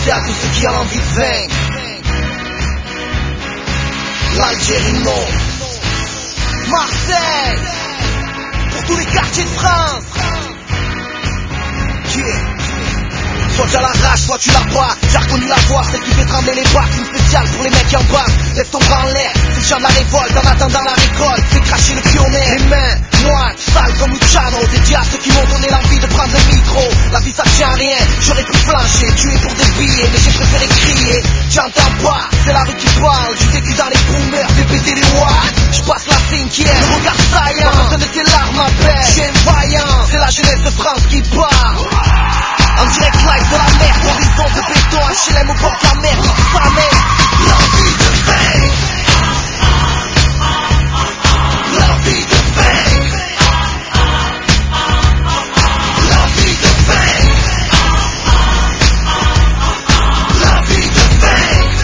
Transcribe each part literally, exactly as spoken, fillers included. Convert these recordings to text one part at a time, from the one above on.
Dédicacé à tous ceux qui ont envie de vaincre. L'Algérie non. Marseille, pour tous les quartiers de France. Yeah. Soit tu as la rage, soit tu l'as pas. J'ai reconnu la voix, celle qui fait trembler les barques. Une spéciale pour les mecs qui en bas. Lève ton bras en l'air, c'est le chant de la révolte. En attendant la récolte, fais cracher le pionnier. Les mains moites, sales comme Luciano. Dédié à ceux qui m'ont donné l'envie de prendre le micro. La vie ça tient à rien, j'aurais pu flancher, tuer pour des billets, mais j'ai préféré crier. J'entends pas, c'est la rue qui parle. J'ai vécu dans les boomers, j'ai pété les watts. J'passe la cinquième, le regard saillant. Quand de tes larmes m'appellent, j'suis un vaillant. C'est la jeunesse de France qui parle. En direct live de la mer, horizon de béton, H L M au bord de la mer, sa mère. L'envie de vaincre, l'envie de vaincre, l'envie de vaincre, l'envie de vaincre.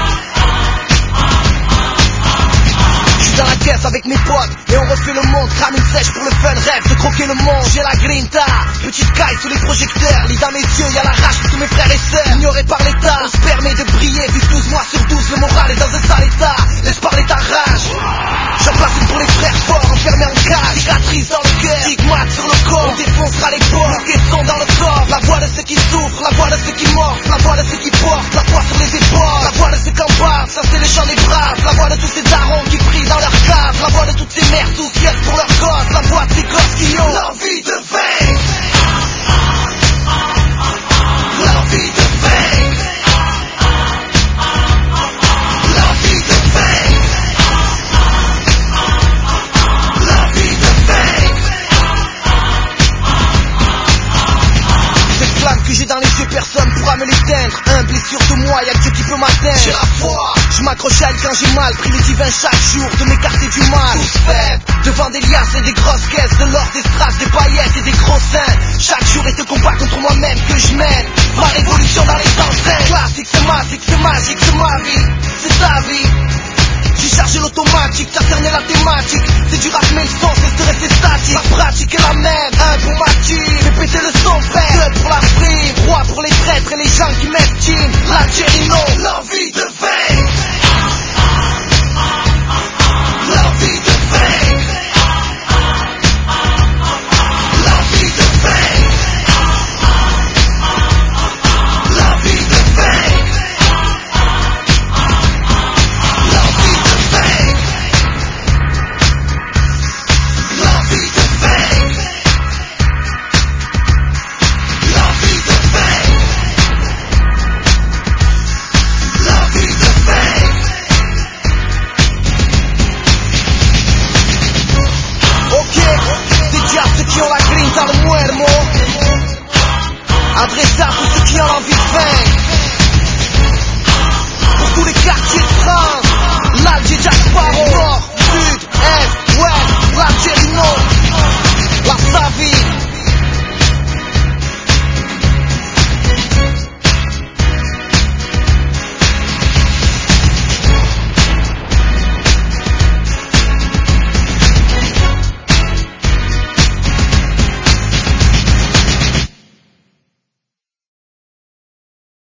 J'suis dans la caisse avec mes potes et on refait le monde, crame une sèche pour le fun, rêve de croquer le monde. J'ai la grinta, petite caille sous les projecteurs, lis dans mes yeux, y'a la rage de tous mes frères et sœurs. Ignorés par l'état, on se permet de briller, vivre douze mois sur douze, le moral est dans un sale état. Laisse parler ta rage, j'en place une pour les frères forts, enfermés en cage. Cicatrice dans le cœur, stigmate sur le corps, on défoncera les ports, nos caissons dans le corps. La voix de ceux qui souffrent, la voix de ceux qui mortent, la voix de ceux qui portent, la voix sur les épaules, la voix de ceux qui en parlent, ça c'est les chants des braves. La voix de tous ces darons qui prient dans leur cave, la voix de toutes ces mères soucieuses pour leurs gosses, la voix de ces gosses qui ont l'envie de vaincre. L'envie de vaincre, l'envie de vaincre, l'envie de vaincre. Cette flamme que j'ai dans les yeux, personne pourra me l'éteindre. Humble et sûr de moi, y'a que Dieu qui peut m'atteindre. J'ai la foi, je m'accroche à elle quand j'ai mal. Prie les divins chaque jour de m'écarter du mal. Tous faibles, devant des liasses et des grosses caisses, de l'or, des strass, des paillettes et des gros seins. Chaque jour est un combat contre moi-même que je mène. Ma révolution dans les enceintes. Classique, c'est magique, c'est magique, c'est ma vie, c'est ta vie.